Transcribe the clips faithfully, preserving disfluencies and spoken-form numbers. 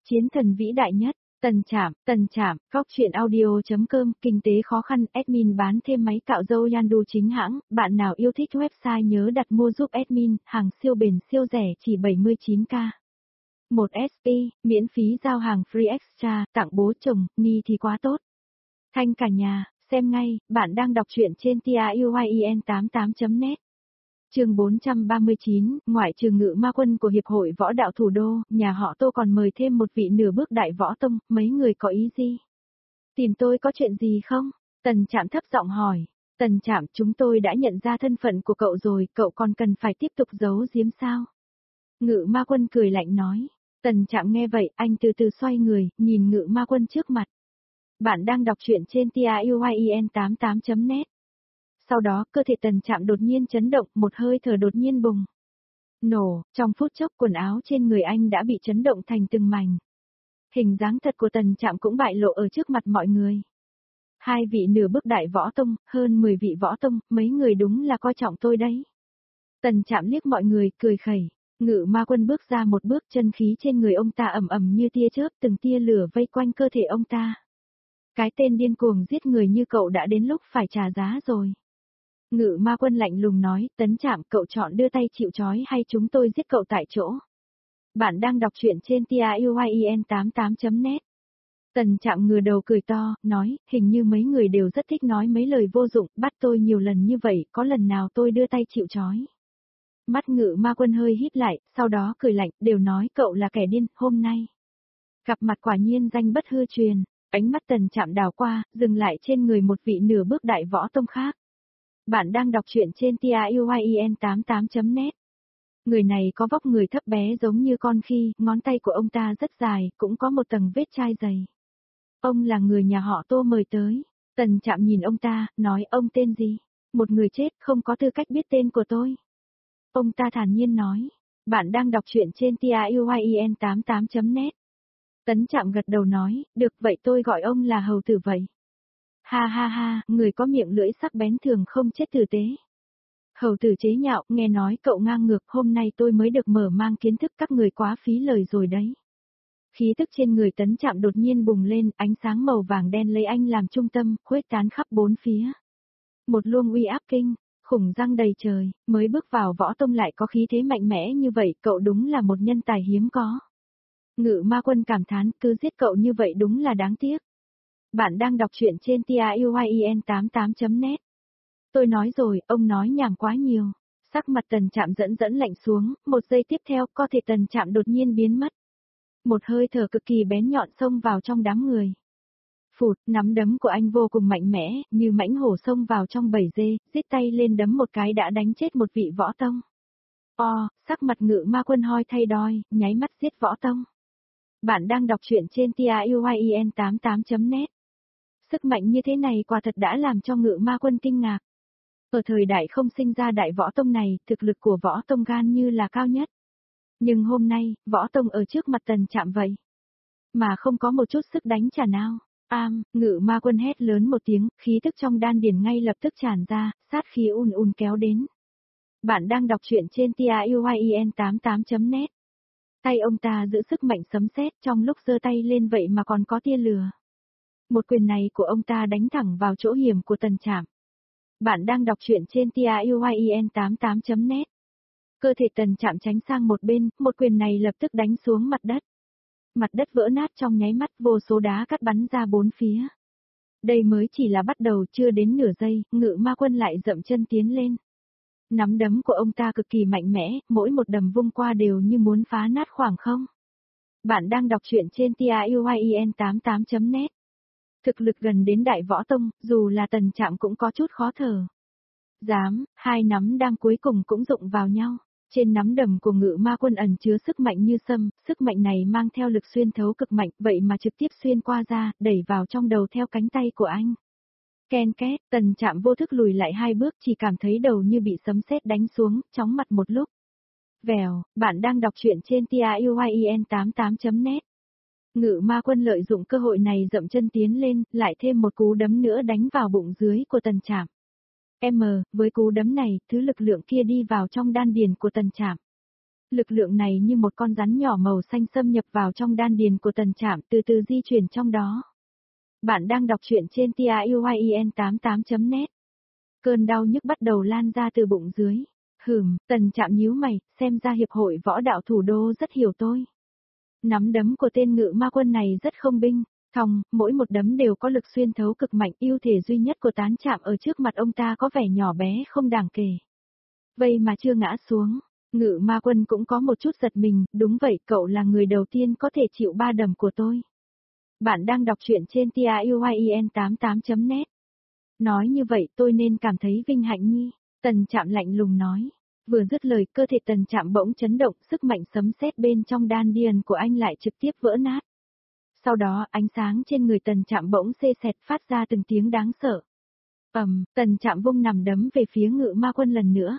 Chiến thần vĩ đại nhất, Tần Trạm, Tần Trạm, Góc truyện audio.com, kinh tế khó khăn, admin bán thêm máy cạo râu Yandu chính hãng, bạn nào yêu thích website nhớ đặt mua giúp admin, hàng siêu bền siêu rẻ chỉ bảy mươi chín k. một ét pê, miễn phí giao hàng free extra, tặng bố chồng, ni thì quá tốt. Thanh cả nhà, xem ngay, bạn đang đọc truyện trên tien tám mươi tám chấm net. Chương bốn trăm ba mươi chín, ngoại trừ Ngự Ma Quân của Hiệp hội Võ đạo Thủ đô, nhà họ Tô còn mời thêm một vị nửa bước đại võ tông, mấy người có ý gì? Tìm tôi có chuyện gì không? Tần Trạm thấp giọng hỏi. Tần Trạm, chúng tôi đã nhận ra thân phận của cậu rồi, cậu còn cần phải tiếp tục giấu giếm sao? Ngự Ma Quân cười lạnh nói. Tần Trạm nghe vậy, anh từ từ xoay người, nhìn Ngự Ma Quân trước mặt. Bạn đang đọc truyện trên tien tám mươi tám chấm net. Sau đó, cơ thể Tần Trạm đột nhiên chấn động, một hơi thở đột nhiên bùng. Nổ, trong phút chốc quần áo trên người anh đã bị chấn động thành từng mảnh. Hình dáng thật của Tần Trạm cũng bại lộ ở trước mặt mọi người. Hai vị nửa bước đại võ tông, hơn mười vị võ tông, mấy người đúng là coi trọng tôi đấy. Tần Trạm liếc mọi người, cười khẩy. Ngự Ma Quân bước ra một bước, chân khí trên người ông ta ầm ầm như tia chớp, từng tia lửa vây quanh cơ thể ông ta. Cái tên điên cuồng giết người như cậu đã đến lúc phải trả giá rồi. Ngự Ma Quân lạnh lùng nói, Tấn Trạm, cậu chọn đưa tay chịu trói hay chúng tôi giết cậu tại chỗ. Bạn đang đọc truyện trên tien tám mươi tám chấm net. Tần Trạm ngửa đầu cười to, nói, hình như mấy người đều rất thích nói mấy lời vô dụng, bắt tôi nhiều lần như vậy, có lần nào tôi đưa tay chịu trói. Mắt Ngự Ma Quân hơi hít lại, sau đó cười lạnh, đều nói cậu là kẻ điên, hôm nay. Gặp mặt quả nhiên danh bất hư truyền, ánh mắt Tần Trạm đảo qua, dừng lại trên người một vị nửa bước đại võ tông khác. Bạn đang đọc truyện trên tien tám mươi tám chấm net. Người này có vóc người thấp bé giống như con khi, ngón tay của ông ta rất dài, cũng có một tầng vết chai dày. Ông là người nhà họ Tô mời tới. Tần Trạm nhìn ông ta, nói ông tên gì? Một người chết không có tư cách biết tên của tôi. Ông ta thản nhiên nói. Bạn đang đọc truyện trên tien tám mươi tám chấm net. Tấn Trạm gật đầu nói, được vậy tôi gọi ông là hầu tử vậy. Ha ha ha, người có miệng lưỡi sắc bén thường không chết tử tế. Hầu tử chế nhạo, nghe nói cậu ngang ngược, hôm nay tôi mới được mở mang kiến thức, các người quá phí lời rồi đấy. Khí tức trên người Tấn Trạm đột nhiên bùng lên, ánh sáng màu vàng đen lấy anh làm trung tâm, khuếch tán khắp bốn phía. Một luồng uy áp kinh, khủng răng đầy trời, mới bước vào võ tông lại có khí thế mạnh mẽ như vậy, cậu đúng là một nhân tài hiếm có. Ngự Ma Quân cảm thán, cứ giết cậu như vậy đúng là đáng tiếc. Bạn đang đọc truyện trên tien tám mươi tám chấm net. Tôi nói rồi, ông nói nhảm quá nhiều. Sắc mặt Tần Trạm dẫn dẫn lạnh xuống, một giây tiếp theo, có thể Tần Trạm đột nhiên biến mất. Một hơi thở cực kỳ bén nhọn xông vào trong đám người. Phụt, nắm đấm của anh vô cùng mạnh mẽ, như mãnh hổ xông vào trong bầy dê, giết tay lên đấm một cái đã đánh chết một vị võ tông. O, sắc mặt Ngự Ma Quân hoi thay đoi, nháy mắt giết võ tông. Bạn đang đọc truyện trên tien tám mươi tám chấm net. Sức mạnh như thế này quả thật đã làm cho Ngự Ma Quân kinh ngạc. Ở thời đại không sinh ra đại võ tông này, thực lực của võ tông gan như là cao nhất. Nhưng hôm nay, võ tông ở trước mặt Tần Trạm vậy. Mà không có một chút sức đánh trả nào. Am, Ngự Ma Quân hét lớn một tiếng, khí tức trong đan điền ngay lập tức tràn ra, sát khí ùn ùn kéo đến. Bạn đang đọc truyện trên tien tám mươi tám chấm net. Tay ông ta giữ sức mạnh sấm sét, trong lúc giơ tay lên vậy mà còn có tia lửa. Một quyền này của ông ta đánh thẳng vào chỗ hiểm của Tần Trạm. Bạn đang đọc truyện trên tien tám mươi tám chấm net. Cơ thể Tần Trạm tránh sang một bên, một quyền này lập tức đánh xuống mặt đất. Mặt đất vỡ nát trong nháy mắt, vô số đá cắt bắn ra bốn phía. Đây mới chỉ là bắt đầu, chưa đến nửa giây, Ngự Ma Quân lại dậm chân tiến lên. Nắm đấm của ông ta cực kỳ mạnh mẽ, mỗi một đầm vung qua đều như muốn phá nát khoảng không. Bạn đang đọc truyện trên tien tám mươi tám chấm net. Thực lực gần đến đại võ tông, dù là Tần Trạm cũng có chút khó thở. Dám, hai nắm đam cuối cùng cũng dụng vào nhau. Trên nắm đầm của Ngự Ma Quân ẩn chứa sức mạnh như sâm, sức mạnh này mang theo lực xuyên thấu cực mạnh, vậy mà trực tiếp xuyên qua ra, đẩy vào trong đầu theo cánh tay của anh. Ken két, Tần Trạm vô thức lùi lại hai bước, chỉ cảm thấy đầu như bị sấm sét đánh xuống, chóng mặt một lúc. Vèo, bạn đang đọc truyện trên tien tám mươi tám chấm net. Ngự Ma Quân lợi dụng cơ hội này dậm chân tiến lên, lại thêm một cú đấm nữa đánh vào bụng dưới của Tần Trạm. M, với cú đấm này, thứ lực lượng kia đi vào trong đan điền của Tần Trạm. Lực lượng này như một con rắn nhỏ màu xanh xâm nhập vào trong đan điền của Tần Trạm, từ từ di chuyển trong đó. Bạn đang đọc truyện trên tien tám tám chấm net. Cơn đau nhức bắt đầu lan ra từ bụng dưới. Hừm, Tần Trạm nhíu mày, xem ra hiệp hội võ đạo thủ đô rất hiểu tôi. Nắm đấm của tên ngự ma quân này rất không binh, thòng, mỗi một đấm đều có lực xuyên thấu cực mạnh, ưu thể duy nhất của Tán Trạm ở trước mặt ông ta có vẻ nhỏ bé không đáng kể. Vậy mà chưa ngã xuống, ngự ma quân cũng có một chút giật mình, đúng vậy, cậu là người đầu tiên có thể chịu ba đấm của tôi. Bạn đang đọc truyện trên tien tám tám chấm net. Nói như vậy tôi nên cảm thấy vinh hạnh nhi, Tần Trạm lạnh lùng nói. Vừa dứt lời, cơ thể Tần Trạm bỗng chấn động, sức mạnh sấm sét bên trong đan điền của anh lại trực tiếp vỡ nát. Sau đó, ánh sáng trên người Tần Trạm bỗng xê xẹt phát ra từng tiếng đáng sợ. Ầm, Tần Trạm vung nằm đấm về phía ngự ma quân lần nữa.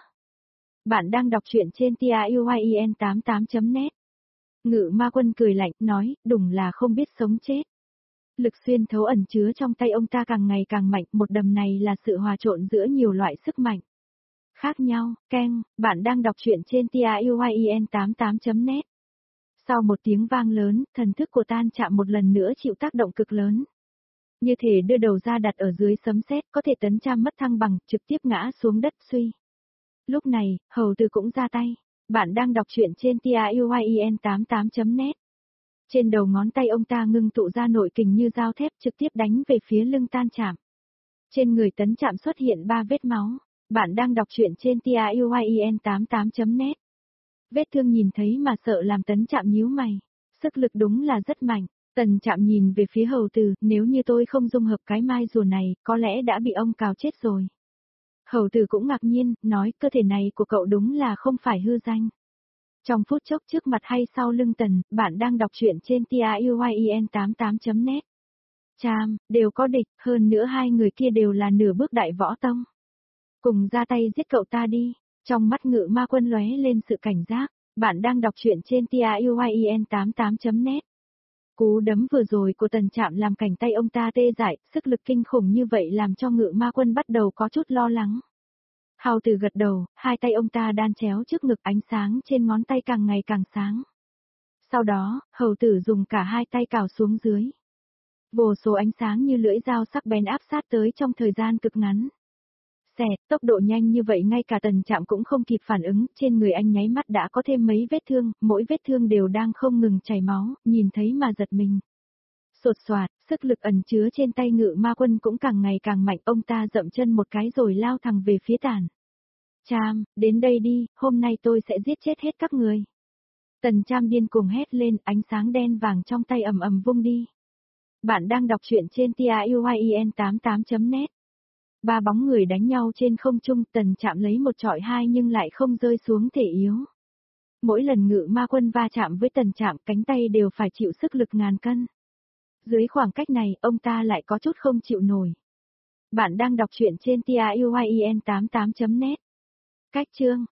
Bạn đang đọc truyện trên tien tám tám chấm net. Ngự ma quân cười lạnh, nói, đúng là không biết sống chết. Lực xuyên thấu ẩn chứa trong tay ông ta càng ngày càng mạnh, một đầm này là sự hòa trộn giữa nhiều loại sức mạnh khác nhau. Keng, bạn đang đọc truyện trên tien tám tám chấm net. Sau một tiếng vang lớn, thần thức của Tan Trạm một lần nữa chịu tác động cực lớn. Như thể đưa đầu ra đặt ở dưới sấm sét, có thể Tấn Trạm mất thăng bằng, trực tiếp ngã xuống đất suy. Lúc này, hầu tử cũng ra tay. Bạn đang đọc truyện trên tien tám tám chấm net. Trên đầu ngón tay ông ta ngưng tụ ra nội kình như dao thép trực tiếp đánh về phía lưng Tan Trạm. Trên người Tấn Trạm xuất hiện ba vết máu. Bạn đang đọc truyện trên tien tám tám chấm net. Vết thương nhìn thấy mà sợ làm Tấn Trạm nhíu mày. Sức lực đúng là rất mạnh. Tần Trạm nhìn về phía hầu tử, nếu như tôi không dung hợp cái mai rùa này, có lẽ đã bị ông cào chết rồi. Hầu tử cũng ngạc nhiên, nói cơ thể này của cậu đúng là không phải hư danh. Trong phút chốc trước mặt hay sau lưng Tần, bạn đang đọc truyện trên tien tám tám chấm net. Chàm, đều có địch, hơn nữa hai người kia đều là nửa bước đại võ tông. Cùng ra tay giết cậu ta đi. Trong mắt ngự ma quân lóe lên sự cảnh giác. Bạn đang đọc truyện trên tien tám tám chấm net. Cú đấm vừa rồi của Tần Trạm làm cảnh tay ông ta tê dại, sức lực kinh khủng như vậy làm cho ngự ma quân bắt đầu có chút lo lắng. Hào Tử gật đầu, hai tay ông ta đan chéo trước ngực, ánh sáng trên ngón tay càng ngày càng sáng. Sau đó, Hầu Tử dùng cả hai tay cào xuống dưới. Vô số ánh sáng như lưỡi dao sắc bén áp sát tới trong thời gian cực ngắn. Xẹt, tốc độ nhanh như vậy ngay cả Tần Trạm cũng không kịp phản ứng, trên người anh nháy mắt đã có thêm mấy vết thương, mỗi vết thương đều đang không ngừng chảy máu, nhìn thấy mà giật mình. Sột soạt, sức lực ẩn chứa trên tay ngự ma quân cũng càng ngày càng mạnh, ông ta dậm chân một cái rồi lao thẳng về phía Tàn Trạm, đến đây đi, hôm nay tôi sẽ giết chết hết các người. Tần Trạm điên cuồng hét lên, ánh sáng đen vàng trong tay ầm ầm vung đi. Bạn đang đọc truyện trên tien tám tám chấm net. Ba bóng người đánh nhau trên không trung, Tần Trạm lấy một trọi hai nhưng lại không rơi xuống thể yếu. Mỗi lần ngự ma quân va chạm với Tần Trạm, cánh tay đều phải chịu sức lực ngàn cân. Dưới khoảng cách này, ông ta lại có chút không chịu nổi. Bạn đang đọc truyện trên tien tám tám chấm net. Cách chương,